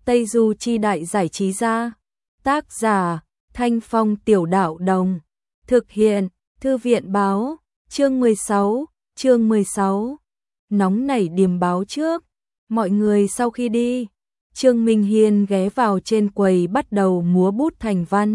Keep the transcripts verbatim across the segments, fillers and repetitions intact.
Tây Du Chi Đại Giải Trí Gia. Tác giả, Thanh Phong Tiểu Đạo Đồng. Thực hiện, Thư viện Báo. Chương mười sáu, chương mười sáu. Nóng nảy điềm báo trước. Mọi người sau khi đi, Trương Minh Hiên ghé vào trên quầy bắt đầu múa bút thành văn.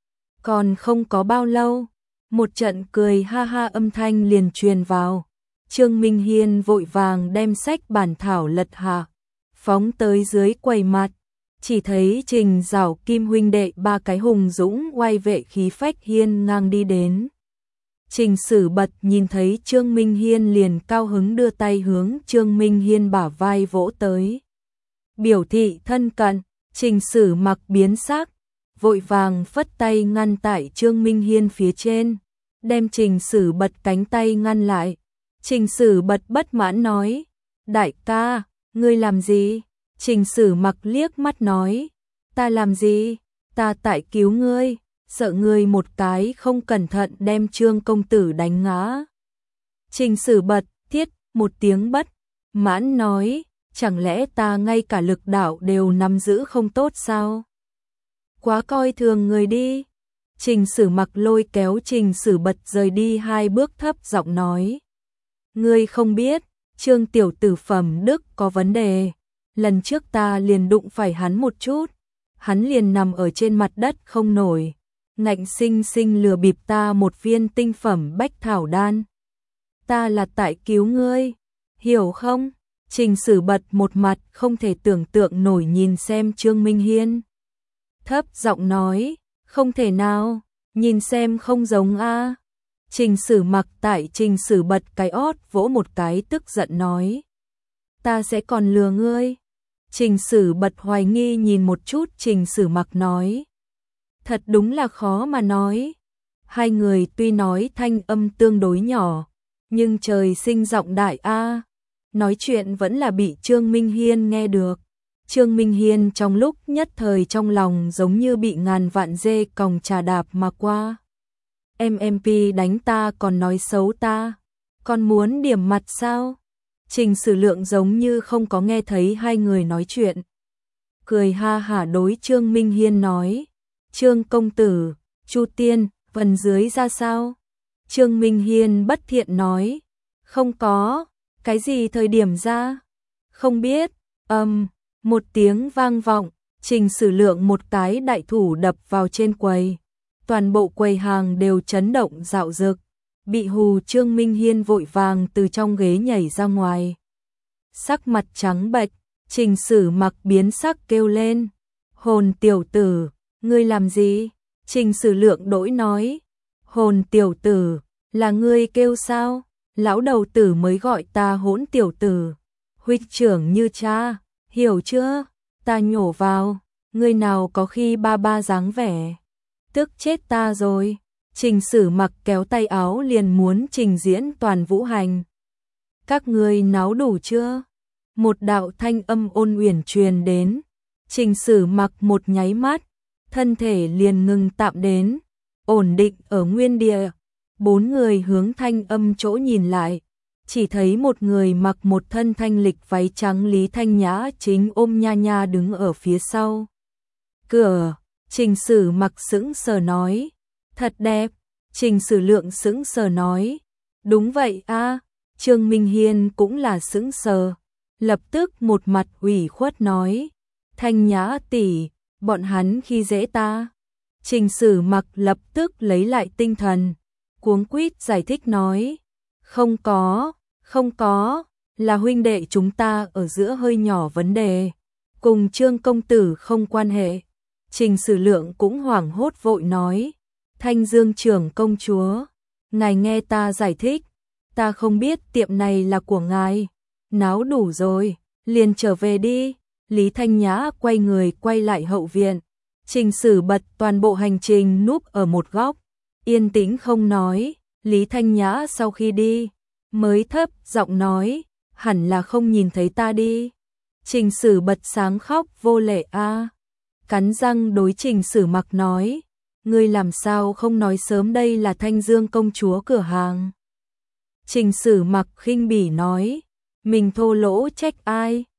Còn không có bao lâu, một trận cười ha ha âm thanh liền truyền vào. Trương Minh Hiên vội vàng đem sách bản thảo lật hạ, phóng tới dưới quầy mặt. Chỉ thấy Trình Giảo Kim huynh đệ ba cái hùng dũng oai vệ khí phách hiên ngang đi đến. Trình Sử Bật nhìn thấy Trương Minh Hiên liền cao hứng đưa tay hướng Trương Minh Hiên bả vai vỗ tới. Biểu thị thân cận, Trình Sử Mặc biến sắc, vội vàng phất tay ngăn tại Trương Minh Hiên phía trên, đem Trình Sử Bật cánh tay ngăn lại. Trình Sử Bật bất mãn nói, đại ca, ngươi làm gì? Trình Sử Mặc liếc mắt nói, ta làm gì? Ta tại cứu ngươi, sợ ngươi một cái không cẩn thận đem Trương công tử đánh ngã. Trình Sử Bật thiết một tiếng bất mãn nói, chẳng lẽ ta ngay cả lực đạo đều nắm giữ không tốt sao? Quá coi thường người đi. Trình Sử Mặc lôi kéo Trình Sử Bật rời đi hai bước thấp giọng nói, ngươi không biết, Trương tiểu tử phẩm đức có vấn đề. Lần trước ta liền đụng phải hắn một chút, hắn liền nằm ở trên mặt đất không nổi, ngạnh sinh sinh lừa bịp ta một viên tinh phẩm bách thảo đan. Ta là tại cứu ngươi, hiểu không? Trình Sử Bật một mặt không thể tưởng tượng nổi nhìn xem Trương Minh Hiên. Thấp giọng nói, không thể nào, nhìn xem không giống a. Trình Sử Mặc tại Trình Sử Bật cái ót vỗ một cái tức giận nói, ta sẽ còn lừa ngươi. Trình Sử Bật hoài nghi nhìn một chút Trình Sử Mặc nói, thật đúng là khó mà nói. Hai người tuy nói thanh âm tương đối nhỏ, nhưng trời sinh giọng đại a, nói chuyện vẫn là bị Trương Minh Hiên nghe được. Trương Minh Hiên trong lúc nhất thời trong lòng giống như bị ngàn vạn dê còng trà đạp mà qua. em em pê đánh ta còn nói xấu ta, còn muốn điểm mặt sao? Trình Sử Lượng giống như không có nghe thấy hai người nói chuyện. Cười ha hả đối Trương Minh Hiên nói, Trương công tử, Chu Tiên, phần dưới ra sao? Trương Minh Hiên bất thiện nói, không có, cái gì thời điểm ra? Không biết, âm, um, một tiếng vang vọng, Trình Sử Lượng một cái đại thủ đập vào trên quầy. Toàn bộ quầy hàng đều chấn động dạo dực, bị hù Trương Minh Hiên vội vàng từ trong ghế nhảy ra ngoài. Sắc mặt trắng bệch, Trình Sử Mặc biến sắc kêu lên, hồn tiểu tử, ngươi làm gì? Trình Sử Lượng đổi nói, hồn tiểu tử, là ngươi kêu sao? Lão đầu tử mới gọi ta hỗn tiểu tử, huynh trưởng như cha, hiểu chưa? Ta nhổ vào, ngươi nào có khi ba ba dáng vẻ. Tức chết ta rồi. Trình Sử Mặc kéo tay áo liền muốn trình diễn toàn vũ hành. Các ngươi náo đủ chưa? Một đạo thanh âm ôn uyển truyền đến. Trình Sử Mặc một nháy mắt, thân thể liền ngừng tạm đến, ổn định ở nguyên địa. Bốn người hướng thanh âm chỗ nhìn lại, chỉ thấy một người mặc một thân thanh lịch váy trắng Lý Thanh Nhã chính ôm Nha Nha đứng ở phía sau. Cửa, Trình Sử Mặc sững sờ nói, thật đẹp. Trình Sử Lượng sững sờ nói, đúng vậy a. Trương Minh Hiên cũng là sững sờ, lập tức một mặt ủy khuất nói, Thanh Nhã tỷ, bọn hắn khi dễ ta. Trình Sử Mặc lập tức lấy lại tinh thần, cuống quýt giải thích nói, không có, không có, là huynh đệ chúng ta ở giữa hơi nhỏ vấn đề, cùng Trương công tử không quan hệ. Trình Sử Lượng cũng hoảng hốt vội nói, Thanh Dương trưởng công chúa, ngài nghe ta giải thích, ta không biết tiệm này là của ngài, náo đủ rồi, liền trở về đi. Lý Thanh Nhã quay người quay lại hậu viện. Trình Sử Bật toàn bộ hành trình núp ở một góc, yên tĩnh không nói. Lý Thanh Nhã sau khi đi, mới thấp giọng nói, hẳn là không nhìn thấy ta đi. Trình Sử Bật sáng khóc vô lệ a, cắn răng đối Trình Sử Mặc nói, ngươi làm sao không nói sớm đây là Thanh Dương công chúa cửa hàng. Trình Sử Mặc khinh bỉ nói, mình thô lỗ trách ai?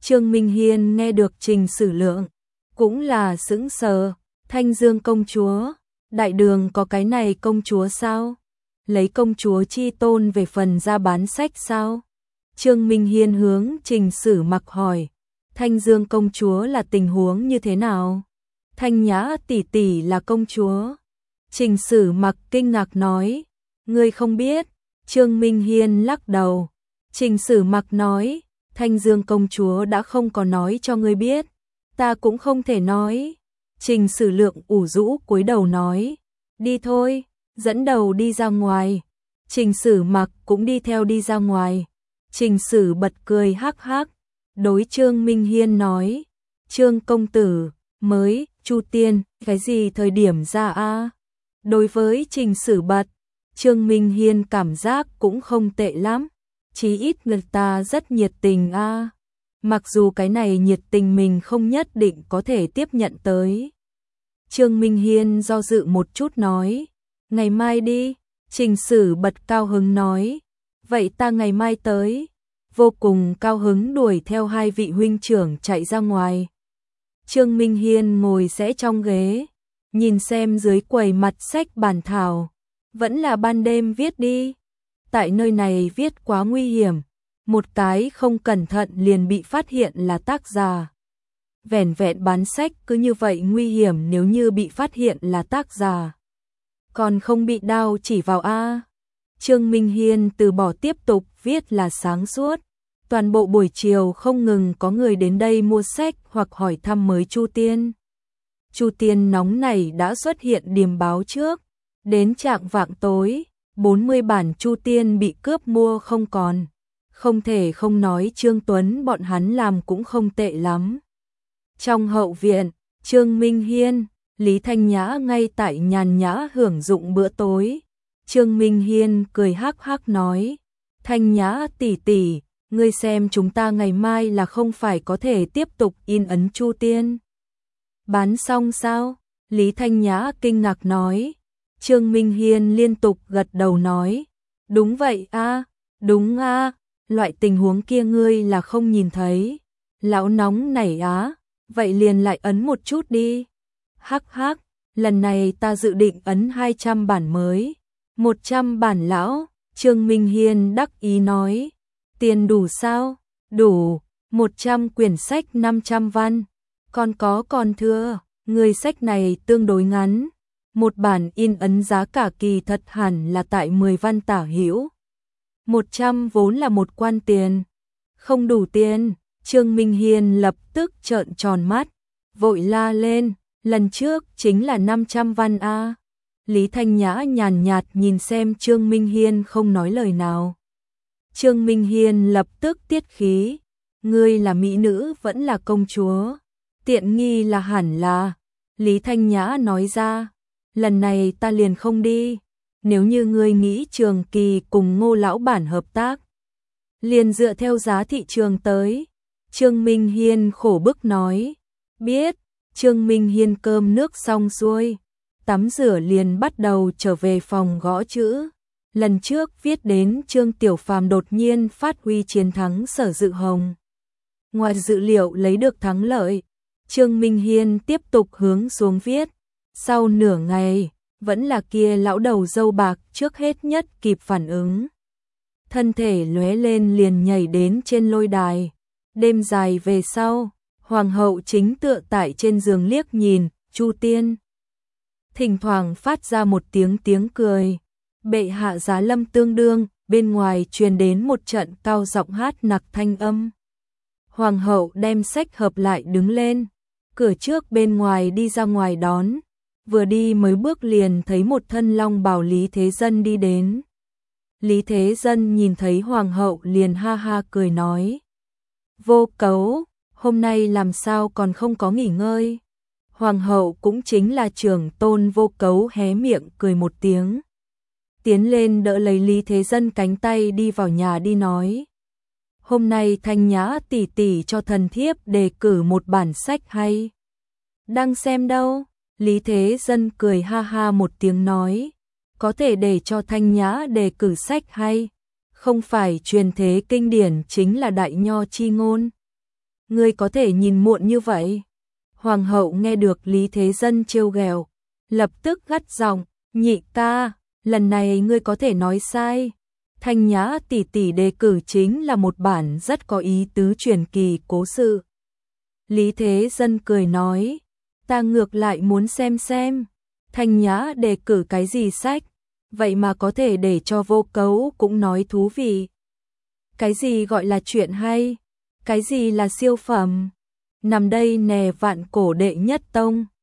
Trương Minh Hiên nghe được Trình Sử Lượng, cũng là sững sờ, Thanh Dương công chúa, đại đường có cái này công chúa sao? Lấy công chúa chi tôn về phần ra bán sách sao? Trương Minh Hiên hướng Trình Sử Mặc hỏi, Thanh Dương công chúa là tình huống như thế nào? Thanh Nhã tỷ tỷ là công chúa. Trình Sử Mặc kinh ngạc nói, ngươi không biết. Trương Minh Hiên lắc đầu. Trình Sử Mặc nói, Thanh Dương công chúa đã không có nói cho ngươi biết, ta cũng không thể nói. Trình Sử Lượng ủ rũ cúi đầu nói, đi thôi, dẫn đầu đi ra ngoài. Trình Sử Mặc cũng đi theo đi ra ngoài. Trình Sử bật cười hắc hắc, đối Trương Minh Hiên nói, Trương công tử, mới, Chu Tiên, cái gì thời điểm ra a? Đối với Trình Sử bật, Trương Minh Hiên cảm giác cũng không tệ lắm, chí ít người ta rất nhiệt tình a. Mặc dù cái này nhiệt tình mình không nhất định có thể tiếp nhận tới. Trương Minh Hiên do dự một chút nói, ngày mai đi. Trình Sử bật cao hứng nói, vậy ta ngày mai tới. Vô cùng cao hứng đuổi theo hai vị huynh trưởng chạy ra ngoài. Trương Minh Hiên ngồi sẽ trong ghế, nhìn xem dưới quầy mặt sách bản thảo, vẫn là ban đêm viết đi. Tại nơi này viết quá nguy hiểm, một cái không cẩn thận liền bị phát hiện là tác giả. Vẻn vẹn bán sách cứ như vậy nguy hiểm, nếu như bị phát hiện là tác giả, còn không bị đao chỉ vào a. Trương Minh Hiên từ bỏ tiếp tục viết là sáng suốt. Toàn bộ buổi chiều không ngừng có người đến đây mua sách hoặc hỏi thăm mới Chu Tiên. Chu Tiên nóng này đã xuất hiện điềm báo trước. Đến trạng vạng tối, bốn mươi bản Chu Tiên bị cướp mua không còn. Không thể không nói Trương Tuấn bọn hắn làm cũng không tệ lắm. Trong hậu viện, Trương Minh Hiên, Lý Thanh Nhã ngay tại nhàn nhã hưởng dụng bữa tối. Trương Minh Hiên cười hắc hắc nói, Thanh Nhã tỷ tỷ, ngươi xem chúng ta ngày mai là không phải có thể tiếp tục in ấn Chu Tiên. Bán xong sao? Lý Thanh Nhã kinh ngạc nói. Trương Minh Hiên liên tục gật đầu nói, đúng vậy a, đúng a, loại tình huống kia ngươi là không nhìn thấy. Lão nóng nảy á, vậy liền lại ấn một chút đi. Hắc hắc, lần này ta dự định ấn hai trăm bản mới. một trăm bản lão. Trương Minh Hiên đắc ý nói, tiền đủ sao? Đủ, một trăm quyển sách năm trăm văn. Còn có còn thưa, người sách này tương đối ngắn. Một bản in ấn giá cả kỳ thật hẳn là tại mười văn tả hữu. một trăm vốn là một quan tiền. Không đủ tiền. Trương Minh Hiên lập tức trợn tròn mắt, vội la lên, lần trước chính là năm trăm văn a. Lý Thanh Nhã nhàn nhạt nhìn xem Trương Minh Hiên không nói lời nào. Trương Minh Hiên lập tức tiết khí, ngươi là mỹ nữ vẫn là công chúa, tiện nghi là hẳn là. Lý Thanh Nhã nói ra, lần này ta liền không đi, nếu như ngươi nghĩ Trường Kỳ cùng Ngô lão bản hợp tác, liền dựa theo giá thị trường tới. Trương Minh Hiên khổ bức nói, biết. Trương Minh Hiên cơm nước xong xuôi, tắm rửa liền bắt đầu trở về phòng gõ chữ. Lần trước viết đến Trương Tiểu Phàm đột nhiên phát huy chiến thắng Sở Dự Hồng. Ngoài dự liệu lấy được thắng lợi, Trương Minh Hiên tiếp tục hướng xuống viết. Sau nửa ngày, vẫn là kia lão đầu râu bạc trước hết nhất kịp phản ứng. Thân thể lóe lên liền nhảy đến trên lôi đài. Đêm dài về sau, Hoàng hậu chính tựa tại trên giường liếc nhìn Chu Tiên. Thỉnh thoảng phát ra một tiếng tiếng cười. Bệ hạ giá lâm tương đương, bên ngoài truyền đến một trận cao giọng hát nặc thanh âm. Hoàng hậu đem sách hợp lại đứng lên, cửa trước bên ngoài đi ra ngoài đón. Vừa đi mấy bước liền thấy một thân long bào Lý Thế Dân đi đến. Lý Thế Dân nhìn thấy hoàng hậu liền ha ha cười nói, Vô Cấu, hôm nay làm sao còn không có nghỉ ngơi? Hoàng hậu cũng chính là trưởng tôn Vô Cấu hé miệng cười một tiếng. Tiến lên đỡ lấy Lý Thế Dân cánh tay đi vào nhà đi nói, hôm nay Thanh Nhã tỷ tỷ cho thần thiếp đề cử một bản sách hay. Đang xem đâu? Lý Thế Dân cười ha ha một tiếng nói, có thể để cho Thanh Nhã đề cử sách hay, không phải truyền thế kinh điển chính là Đại Nho chi ngôn. ngươi có thể nhìn muộn như vậy. Hoàng hậu nghe được Lý Thế Dân trêu ghẹo, lập tức gắt giọng, nhị ca, lần này ngươi có thể nói sai. Thanh Nhã tỷ tỷ đề cử chính là một bản rất có ý tứ truyền kỳ cố sự. Lý Thế Dân cười nói, ta ngược lại muốn xem xem, Thanh Nhã đề cử cái gì sách, vậy mà có thể để cho Vô Cấu cũng nói thú vị. Cái gì gọi là chuyện hay, cái gì là siêu phẩm, nằm đây nè vạn cổ đệ nhất tông.